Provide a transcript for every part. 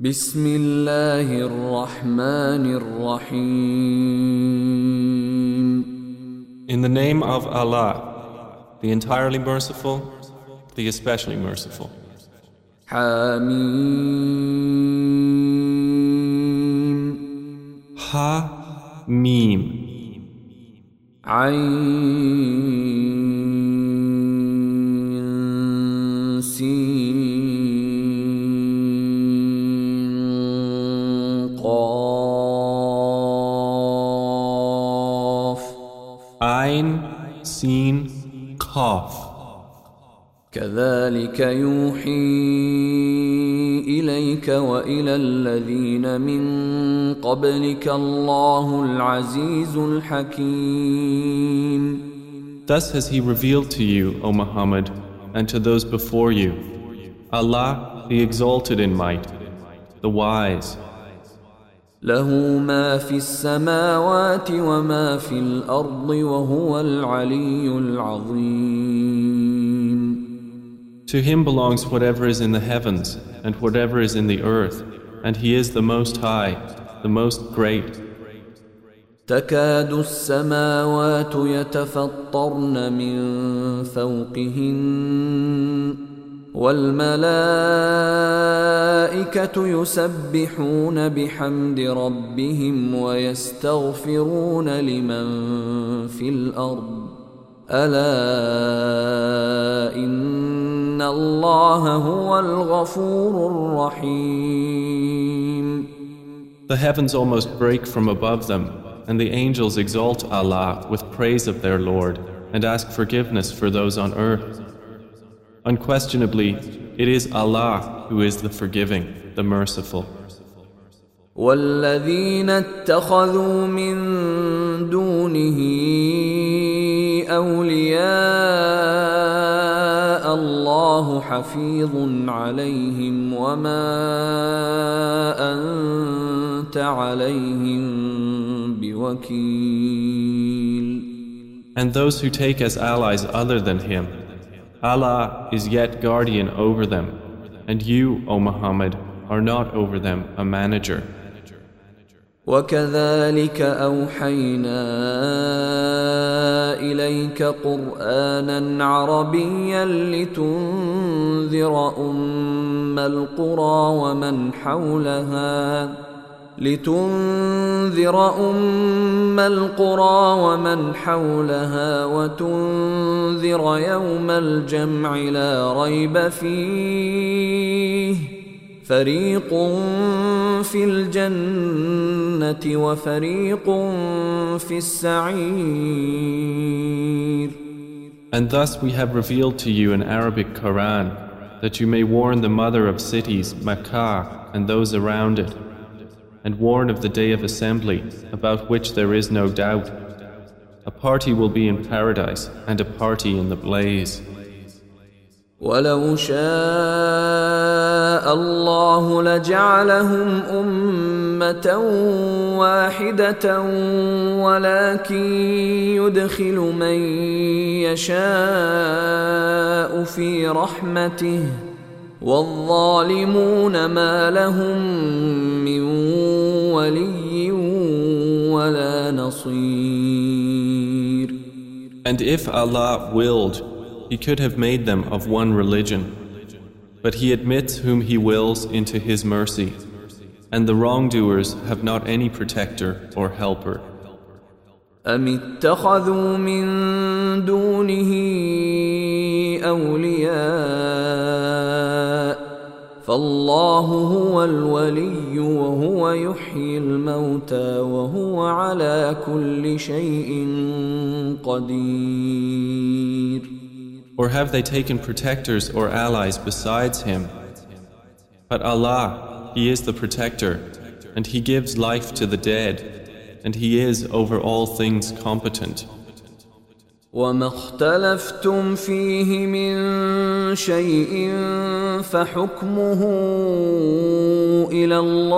بسم الله الرحمن الرحيم. In the name of Allah, the entirely merciful, the especially merciful. حميم. Ha Mim. عين سين قاف. Ein Sin Kaf. كذلك يوحي إليك وإلى الذين من قبلك الله العزيز الحكيم. Thus has He revealed to you, O Muhammad, and to those before you, Allah, the exalted in might, the wise. له ما في السماوات وما في الأرض وهو العلي العظيم. To Him belongs whatever is in the heavens and whatever is in the earth, and He is the Most High, the Most Great. تكاد السماوات يتفطرن من فوقهن والملائكة يسبحون بحمد ربهم ويستغفرون لمن في الأرض ألا إن الله هو الغفور الرحيم. The heavens almost break from above them, and the angels exalt Allah with praise of their Lord and ask forgiveness for those on earth. Unquestionably, it is Allah who is the forgiving, the merciful. والذين اتخذوا من دونه أولياء الله حفيظ عليهم وما أنت عليهم بوكيل. And those who take as allies other than Him, Allah is yet guardian over them, and you, O Muhammad, are not over them a manager. وكذلك أوحينا إليك قرآنا عربيا لتنذر أم القرى ومن حولها وتنذر يوم الجمع لا ريب فيه فريق في الجنة وفريق في السعير. And thus we have revealed to you an Arabic Quran, that you may warn the mother of cities, Makkah, and those around it, and warn of the day of assembly, about which there is no doubt. A party will be in paradise, and a party in the blaze. ولو شاء الله لجعلهم أمة واحدة ولكن يدخل من يشاء في رحمته والظالمون ما لهم من ولي ولا نصير. And if Allah willed, He could have made them of one religion, but He admits whom He wills into His mercy, and the wrongdoers have not any protector or helper. أم اتخذوا من دونه أولياء فالله هو الولي وهو يحيي الموتى وهو على كل شيء قدير. Or have they taken protectors or allies besides Him? But Allah, He is the protector, and He gives life to the dead, and He is over all things competent. وما اختلفتم فيه من شيء فحكمه إلى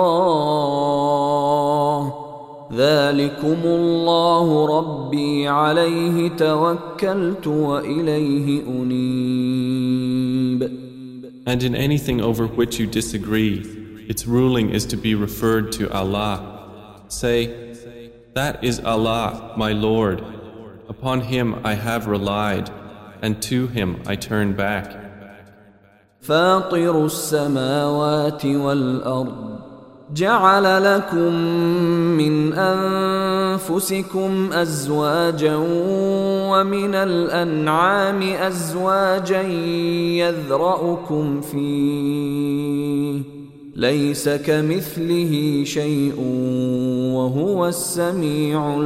الله ذلكم الله ربي عليه توكلت وإليه أنيب. And in anything over which you disagree, its ruling is to be referred to Allah. Say, that is Allah, my Lord. Upon Him I have relied, and to Him I turn back. فاطر السماوات والأرض جعل لكم من أنفسكم أزواجا ومن الأنعام أزواجا يذرأكم فيه ليس كمثله شيء وهو السميع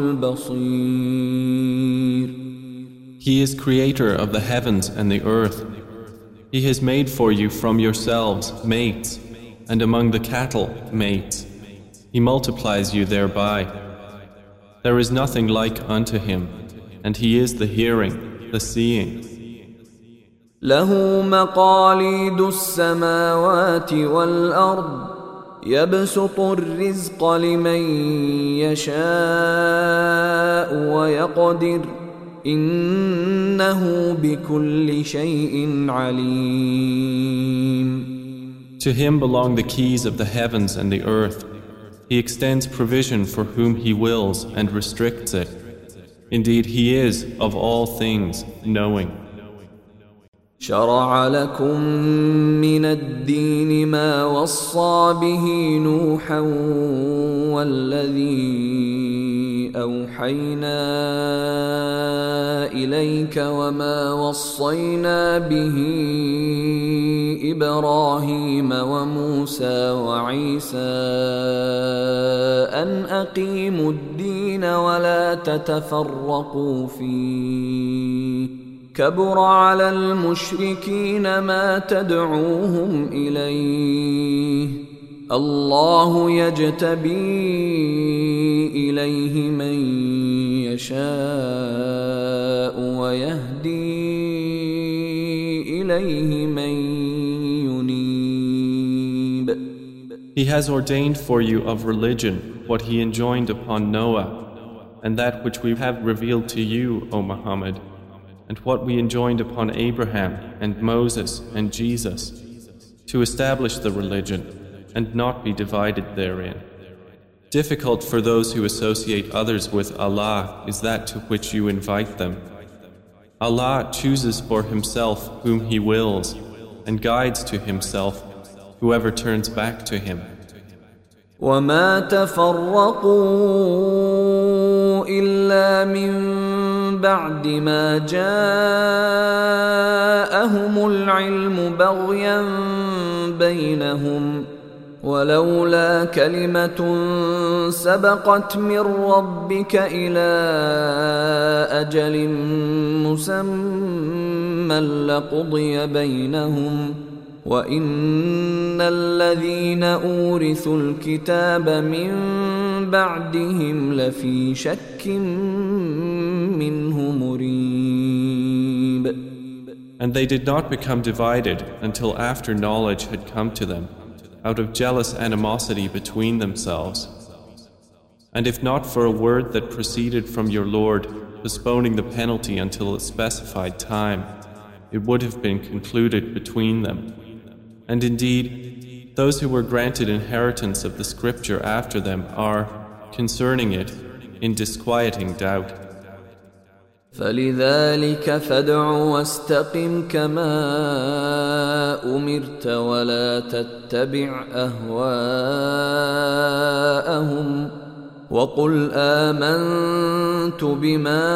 البصير. He is creator of the heavens and the earth. He has made for you from yourselves mates, and among the cattle mates. He multiplies you thereby. There is nothing like unto Him, and He is the hearing, the seeing. له مقاليد السماوات والأرض يبسط الرزق لمن يشاء ويقدر إنه بكل شيء عليم. To Him belong the keys of the heavens and the earth. He extends provision for whom He wills and restricts it. Indeed, He is, of all things, knowing. شرع لكم من الدين ما وصى به نوحا والذي أوحينا إليك وما وصينا به إبراهيم وموسى وعيسى أن أقيموا الدين ولا تتفرقوا فيه كبر على المشركين ما تدعوهم إليه الله يجتبي إليه من يشاء ويهدي إليه من ينيب. He has ordained for you of religion what He enjoined upon Noah, and that which we have revealed to you, O Muhammad, and what we enjoined upon Abraham and Moses and Jesus, to establish the religion and not be divided therein. Difficult for those who associate others with Allah is that to which you invite them. Allah chooses for Himself whom He wills and guides to Himself whoever turns back to Him. وما تفرقوا إلا من بعد ما جاءهم العلم بغيا بينهم ولولا كلمة سبقت من ربك إلى أجل مسمى لقضي بينهم وإن الذين أورثوا الكتاب من بعدهم لفي شك منه مريب. And they did not become divided until after knowledge had come to them, out of jealous animosity between themselves. And if not for a word that proceeded from your Lord, postponing the penalty until a specified time, it would have been concluded between them. And indeed, those who were granted inheritance of the scripture after them are, concerning it, in disquieting doubt. فلذلك فادع واستقم كما أمرت ولا تتبع أهواءهم وقل آمنت بما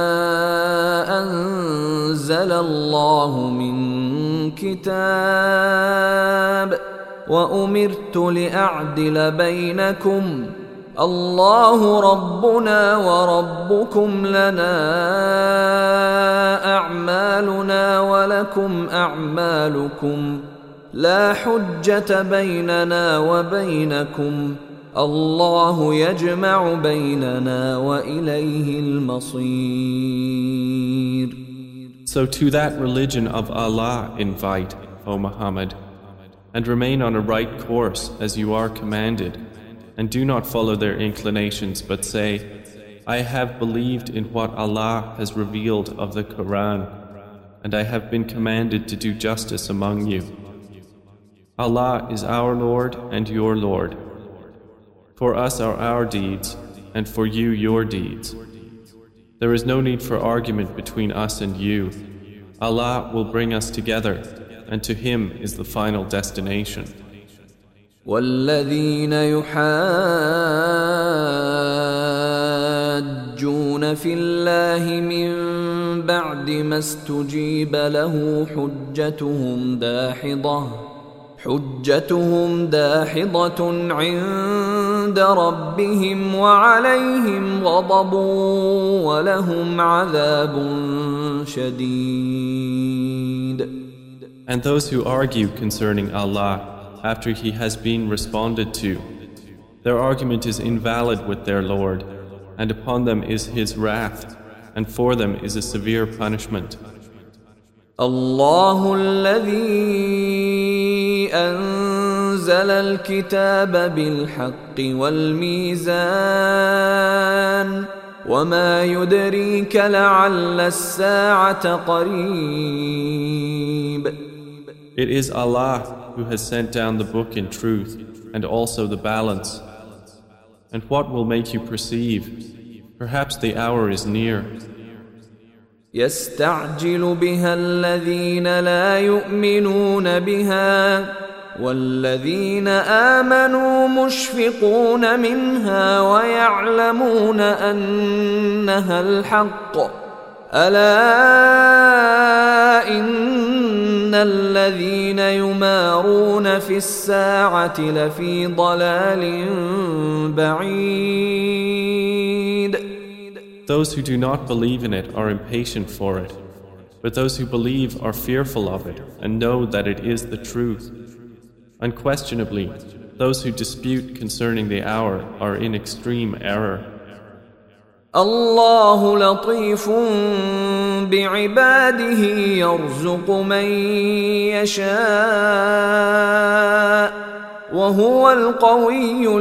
أنزل الله من كتاب وأمرت لأعدل بينكم الله ربنا وربكم لنا أعمالنا ولكم أعمالكم لا حجة بيننا وبينكم الله يجمع بيننا وإليه المصير. So to that religion of Allah invite, O Muhammad, and remain on a right course as you are commanded, and do not follow their inclinations, but say, I have believed in what Allah has revealed of the Quran, and I have been commanded to do justice among you. Allah is our Lord and your Lord. For us are our deeds, and for you your deeds. There is no need for argument between us and you. Allah will bring us together, and to Him is the final destination. والذين يحاجون في الله من بعد ما استجيب له حجتهم داحضة عند ربهم وعليهم غضب ولهم عذاب شديد. And those who argue concerning Allah after He has been responded to, their argument is invalid with their Lord, and upon them is His wrath, and for them is a severe punishment. الله الذي أنزل الكتاب بالحق والميزان وما يدريك لعل الساعة قريب. It is Allah who has sent down the book in truth and also the balance. And what will make you perceive? Perhaps the hour is near. يستعجل بها الذين لا يؤمنون بها والذين آمنوا مشفقون منها ويعلمون أنها الحق ألا إن الذين يمارون في الساعة لفي ضلال بعيد. Those who do not believe in it are impatient for it, but those who believe are fearful of it and know that it is the truth. Unquestionably, those who dispute concerning the hour are in extreme error. الله لطيف بعباده يرزق من يشاء وهو القوي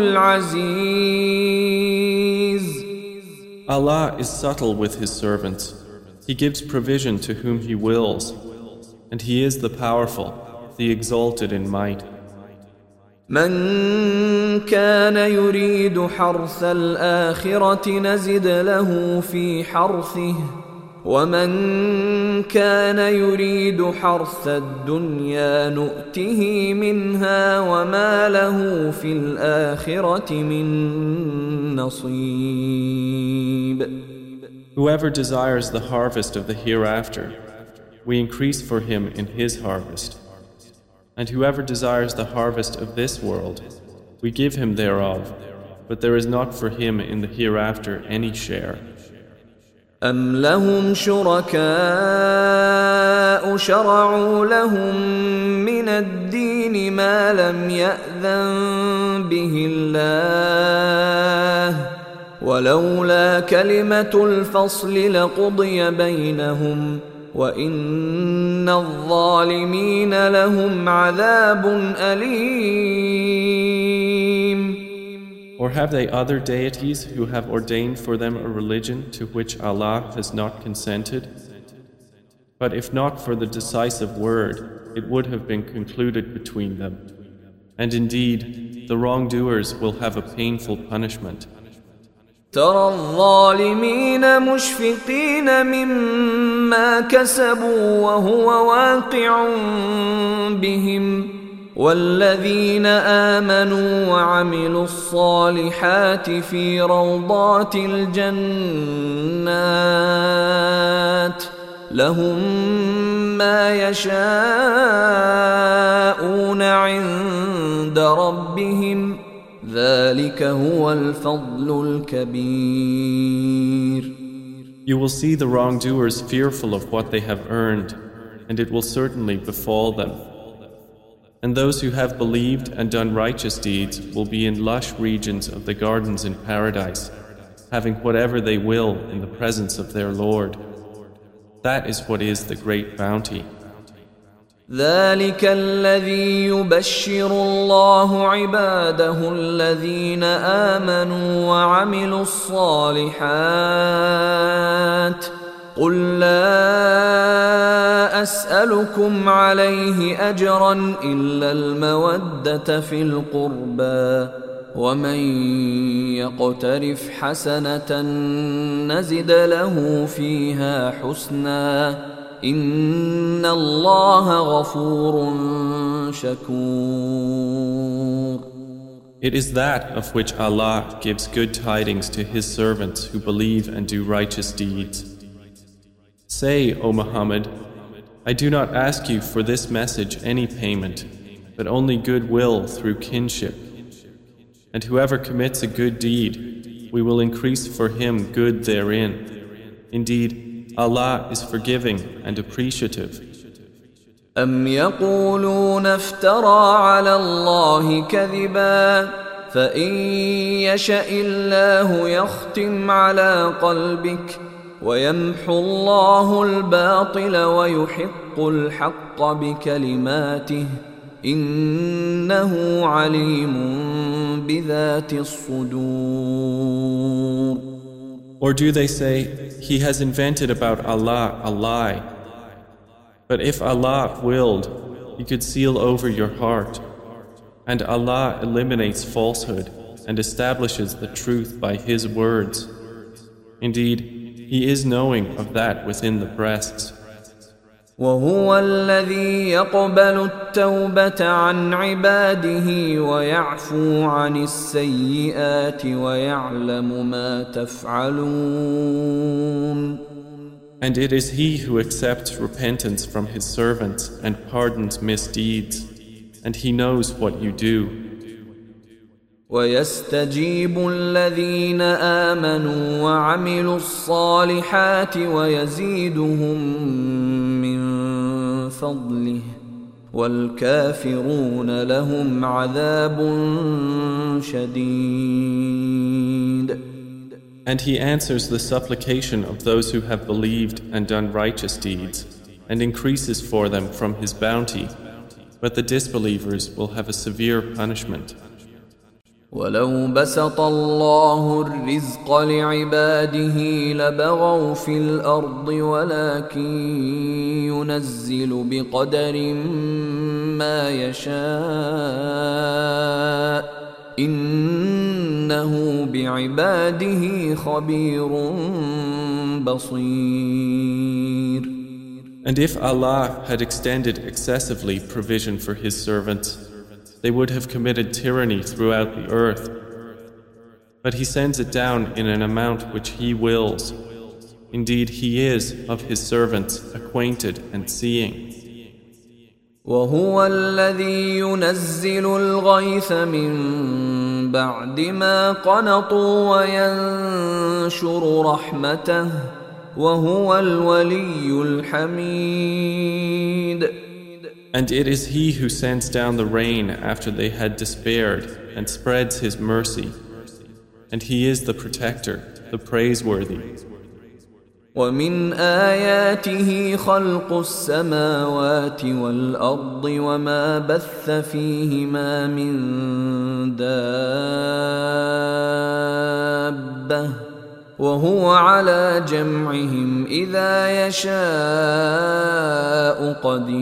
العزيز. Allah is subtle with His servants. He gives provision to whom He wills, and He is the powerful, the exalted in might. من كان يريد حرث الآخرة نزد له في حرثه ومن كان يريد حرث الدنيا نؤته منها وما له في الآخرة من نصيب. Whoever desires the harvest of the hereafter, we increase for him in his harvest. And whoever desires the harvest of this world, we give him thereof, but there is not for him in the hereafter any share. أم لهم شركاء شرعوا لهم من الدين ما لم يأذن به الله ولولا كلمة الفصل لقضي بينهم وإن الظالمين لهم عذاب أليم. Or have they other deities who have ordained for them a religion to which Allah has not consented? But if not for the decisive word, it would have been concluded between them. And indeed, the wrongdoers will have a painful punishment. ترى الظالمين مشفقين مما كسبوا وهو واقع بهم والذين آمنوا وعملوا الصالحات في روضات الجنات لهم ما يشاءون عند ربهم ذلك هو الفضل الكبير. You will see the wrongdoers fearful of what they have earned, and it will certainly befall them. And those who have believed and done righteous deeds will be in lush regions of the gardens in paradise, having whatever they will in the presence of their Lord. That is what is the great bounty. ذلك الذي يبشر الله عباده الذين آمنوا وعملوا الصالحات قل لا أسألكم عليه أجرا إلا المودة في القربى ومن يقترف حسنة نزد له فيها حسنا إن الله غفور شكور. It is that of which Allah gives good tidings to His servants who believe and do righteous deeds. Say, O Muhammad, I do not ask you for this message any payment, but only goodwill through kinship. And whoever commits a good deed, we will increase for him good therein. Indeed, Allah is forgiving and appreciative. أم يقولون افترى على الله كذبا فإن يشأ الله يختم على قلبك ويمحو الله الباطل ويحق الحق بكلماته إنه عليم بذات الصدور. Or do they say, he has invented about Allah a lie? But if Allah willed, He could seal over your heart. And Allah eliminates falsehood and establishes the truth by His words. Indeed, He is knowing of that within the breasts. وهو الذي يقبل التوبة عن عباده ويعفو عن السيئات ويعلم ما تفعلون. And it is He who accepts repentance from His servants and pardons misdeeds, and He knows what you do. ويستجيب الذين آمنوا وعملوا الصالحات ويزيدهم من فضله والكافرون لهم عذاب شديد. And He answers the supplication of those who have believed and done righteous deeds, and increases for them from His bounty, but the disbelievers will have a severe punishment. ولو بسط الله الرزق لعباده لبغوا في الأرض ولكن ينزل بقدر ما يشاء إنه بعباده خبير بصير. And if Allah had extended excessively provision for His servants, they would have committed tyranny throughout the earth. But He sends it down in an amount which He wills. Indeed, He is of His servants acquainted and seeing. وهو الذي ينزل الغيث من بعد ما قنطوا وينشر رحمته وهو الولي الحميد. And it is He who sends down the rain after they had despaired and spreads His mercy. And He is the protector, the praiseworthy. ومن آياته خلق السماوات والأرض وما بث فيهما من دابة وهو على جمعهم إذا يشاء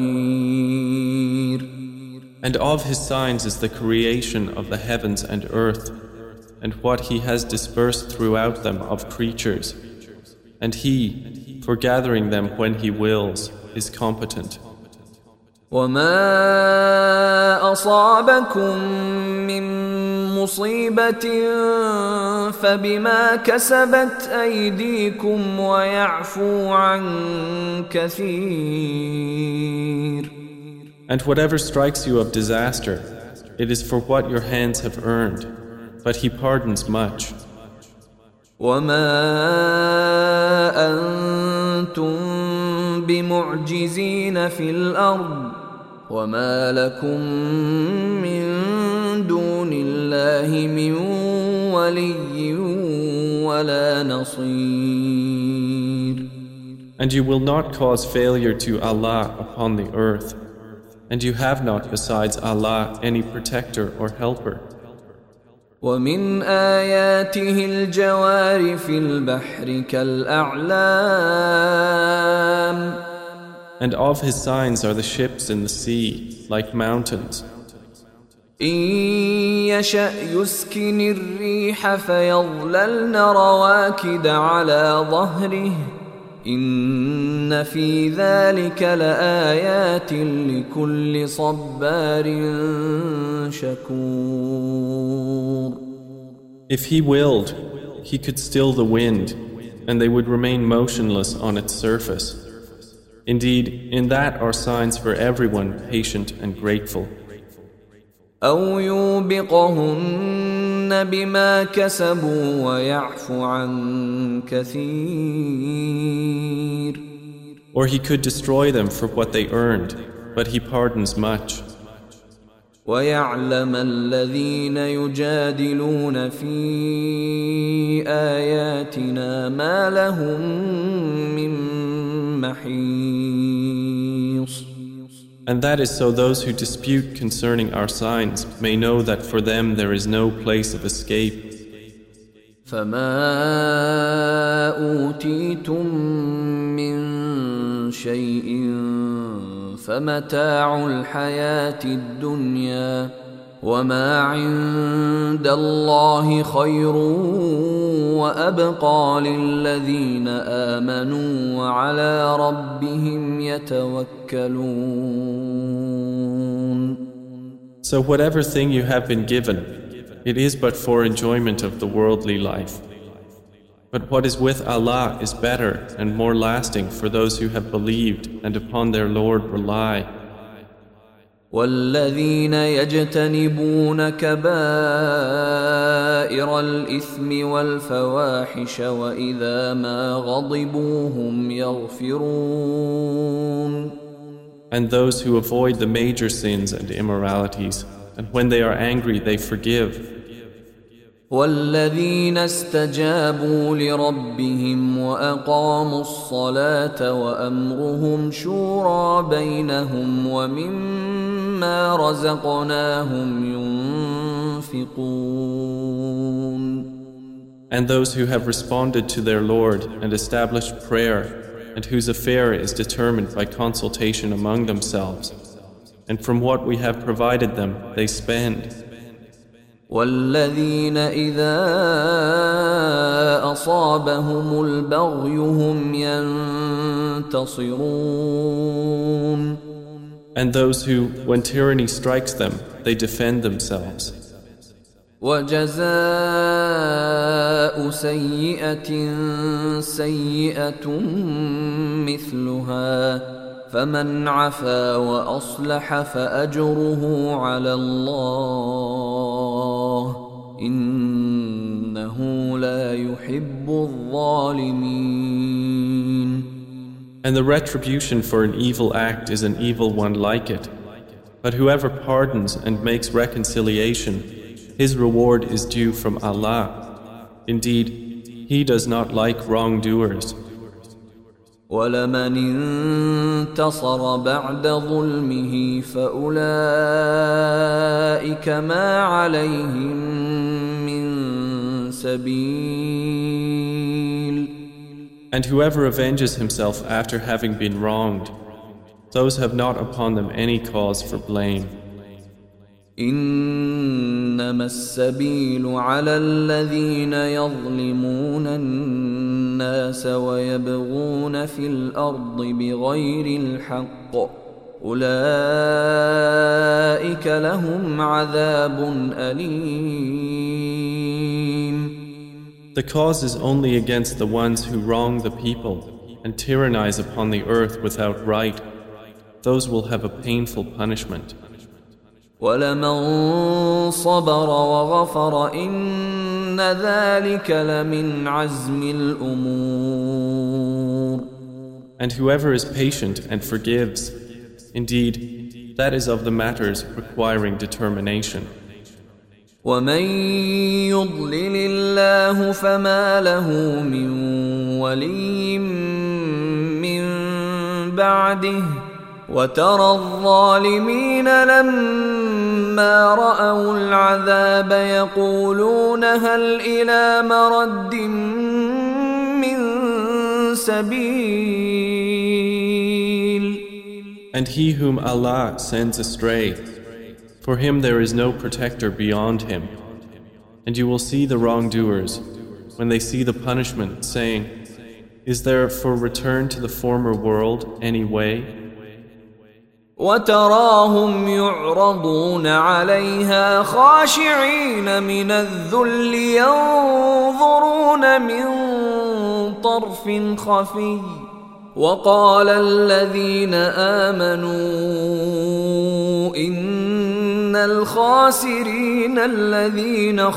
قدير. And of His signs is the creation of the heavens and earth, and what He has dispersed throughout them of creatures. And He, for gathering them when He wills, is competent. وما أصابكم من مصيبة فبما كسبت أيديكم ويعفو عن كثير. And whatever strikes you of disaster, it is for what your hands have earned, but He pardons much. وما أنتم بمعجزين في الأرض وما لكم من دون الله من ولي ولا نصير. And you will not cause failure to Allah upon the earth, and you have not besides Allah any protector or helper. ومن آياته الجوار في البحر كالأعلام And of his signs are the ships in the sea, like mountains. إن يشأ يسكن الريح فيظللن رواكد على ظهره إن في ذلك لآيات لكل صبار شكور. If he willed, he could still the wind, and they would remain motionless on its surface. Indeed, in that are signs for everyone patient and grateful. أو يوبقهن بما كسبوا ويعفو عن كثير. Or he could destroy them for what they earned, but he pardons much. ويعلم الذين يجادلون في آياتنا ما لهم من محيص. And that is so those who dispute concerning our signs may know that for them there is no place of escape. فما أوتيتم من شيء فمتاع الحياة الدنيا وما عند الله خير وأبقى للذين آمنوا وعلى ربهم يتوكلون. So whatever thing you have been given, it is but for enjoyment of the worldly life. But what is with Allah is better and more lasting for those who have believed and upon their Lord rely. والذين يجتنبون كبائر الإثم والفواحش وإذا ما غضبوا هم يغفرون. And those who avoid the major sins and immoralities, and when they are angry they forgive. والذين استجابوا لربهم وأقاموا الصلاة وأمرهم شورى بينهم ومما رزقناهم ينفقون. And those who have responded to their Lord and established prayer, and whose affair is determined by consultation among themselves, and from what we have provided them they spend. والذين إذا أصابهم البغي هم ينتصرون. And those who, when tyranny strikes them, they defend themselves. وجزاء سيئة سيئة مثلها فمن عفا وأصلح فأجره على الله إنه لا يحب الظالمين. And the retribution for an evil act is an evil one like it. But whoever pardons and makes reconciliation, his reward is due from Allah. Indeed, He does not like wrongdoers. وَلَمَنِ انتصر بعد ظلمه فأولئك ما عليهم من سبيل. And whoever avenges himself after having been wronged, those have not upon them any cause for blame. إنما السبيل على الذين يظلمون الناس ويبغون في الأرض بغير الحق أولئك لهم عذاب أليم. The cause is only against the ones who wrong the people and tyrannize upon the earth without right. Those will have a painful punishment. وَلَمَنْ صَبَرَ وَغَفَرَ إِنَّ ذَلِكَ لَمِنْ عَزْمِ الْأُمُورِ. And whoever is patient and forgives, indeed, that is of the matters requiring determination. وَمَنْ يُضْلِلِ اللَّهُ فَمَا لَهُ مِنْ وَلِيٍّ مِّنْ بَعْدِهِ وَتَرَى الظَّالِمِينَ لَمَّا رَأَوُا الْعَذَابَ يَقُولُونَ هَلْ إِلَى مَرَدٍّ مِّن سَبِيلٍ And he whom Allah sends astray, for him there is no protector beyond him. And you will see the wrongdoers, when they see the punishment, saying, Is there for return to the former world any way? وتراهم يعرضون عليها خاشعين من الذل ينظرون من طرف خفي وقال الذين آمنوا إن الخاسرين الذين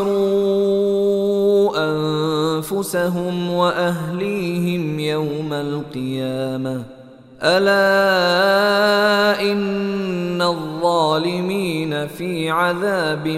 خسروا أنفسهم وأهليهم يوم القيامة ألا إن الظالمين في عذاب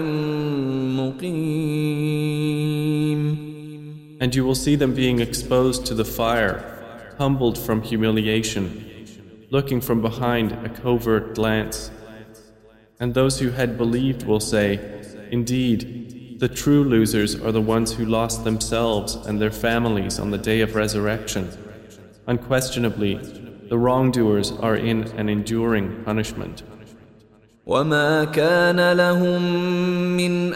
مقيم. And you will see them being exposed to the fire, humbled from humiliation, looking from behind a covert glance. And those who had believed will say, Indeed, the true losers are the ones who lost themselves and their families on the day of resurrection. Unquestionably, the wrongdoers are in an enduring punishment. وما كان لهم من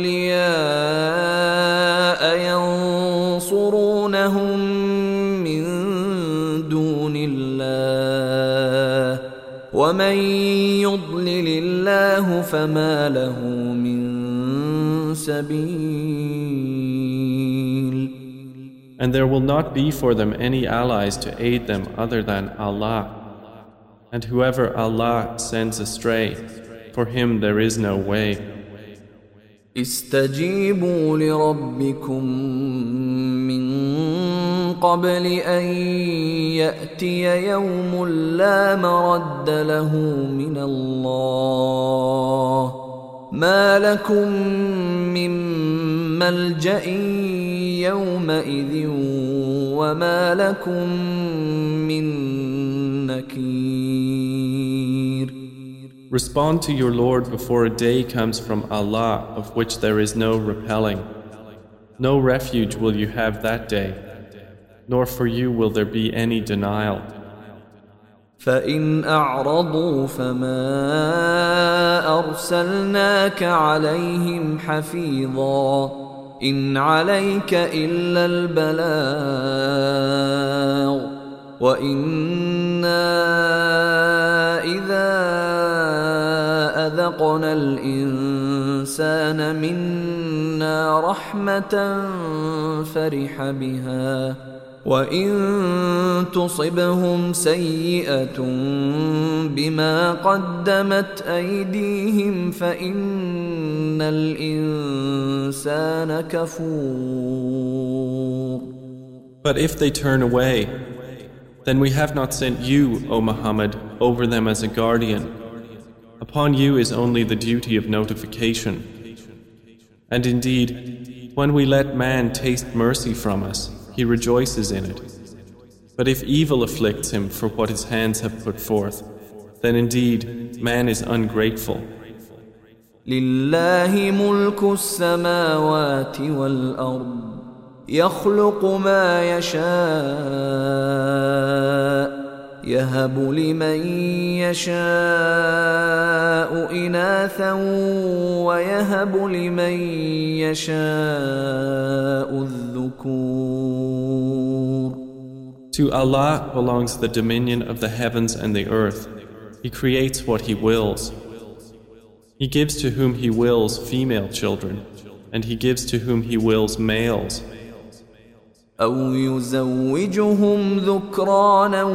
أولياء ينصرونهم من دون الله ومن يضلل الله فما له من سبيل. And there will not be for them any allies to aid them other than Allah. And whoever Allah sends astray, for him there is no way. استجيبوا لربكم من قبل أن يأتي يوم لا مرد له من الله ما لكم من ملجأ يومئذ وما لكم من نكير. Respond to your Lord before a day comes from Allah of which there is no repelling. No refuge will you have that day, nor for you will there be any denial. فإن أعرضوا فما أرسلناك عليهم حفيظا إن عليك إلا البلاغ وإنا إذا أذقنا الإنسان منا رحمة فرح بها وإن تصبهم سيئة بما قدمت أيديهم فإن الإنسان كفور. But if they turn away, then we have not sent you, O Muhammad, over them as a guardian. Upon you is only the duty of notification. And indeed, when we let man taste mercy from us, he rejoices in it. But if evil afflicts him for what his hands have put forth, then indeed man is ungrateful. لله ملك السماوات والأرض يخلق ما يشاء يهب لمن يشاء إناثا ويهب لمن يشاء الذكور. To Allah belongs the dominion of the heavens and the earth. He creates what He wills. He gives to whom He wills female children, and He gives to whom He wills males. أو يزوجهم ذكرانا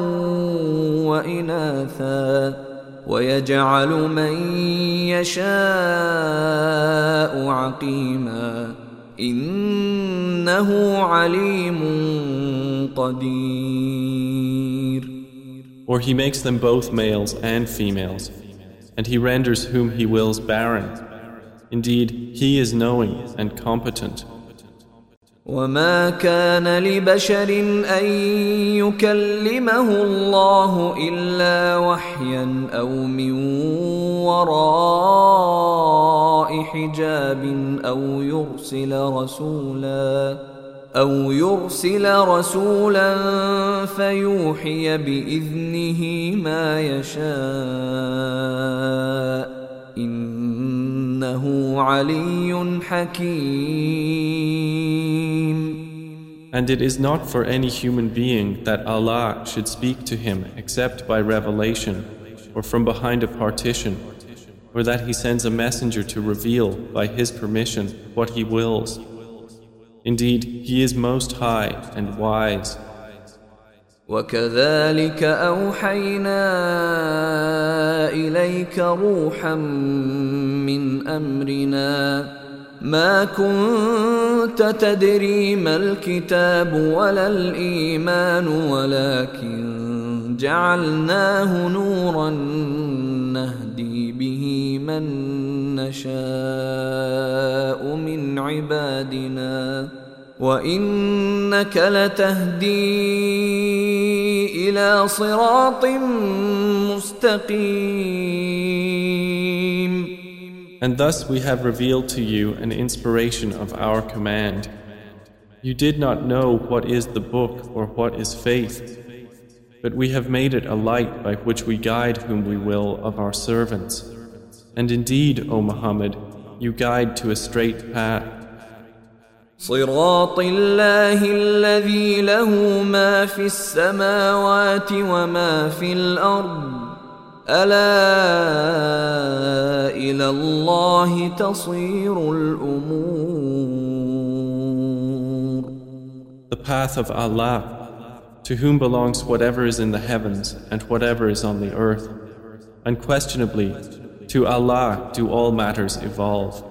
وإناثا ويجعل من يشاء عقيما إنه عليم قدير. Or He makes them both males and females, and He renders whom He wills barren. Indeed, He is knowing and competent. وما كان لبشر أن يكلمه الله إلا وحيا أو من وراء حجاب أو أو يرسل رسولا فيوحي بإذنه ما يشاء إنه علي حكيم. And it is not for any human being that Allah should speak to him except by revelation or from behind a partition, or that He sends a messenger to reveal by His permission what He wills. Indeed, He is most high and wise. وكذلك أوحينا إليك روحا من أمرنا ما كنت تدري ما الكتاب ولا الإيمان ولكن جعلناه نورا نهدي به من نشاء من عبادنا وإنك لتهدي إلى صراط مستقيم. And thus we have revealed to you an inspiration of our command. You did not know what is the book or what is faith, but we have made it a light by which we guide whom we will of our servants. And indeed, O Muhammad, you guide to a straight path. صراط الله الذي له ما في السماوات وما في الأرض ألا إلى الله تصير الأمور. The path of Allah, to whom belongs whatever is in the heavens and whatever is on the earth. Unquestionably, to Allah do all matters evolve.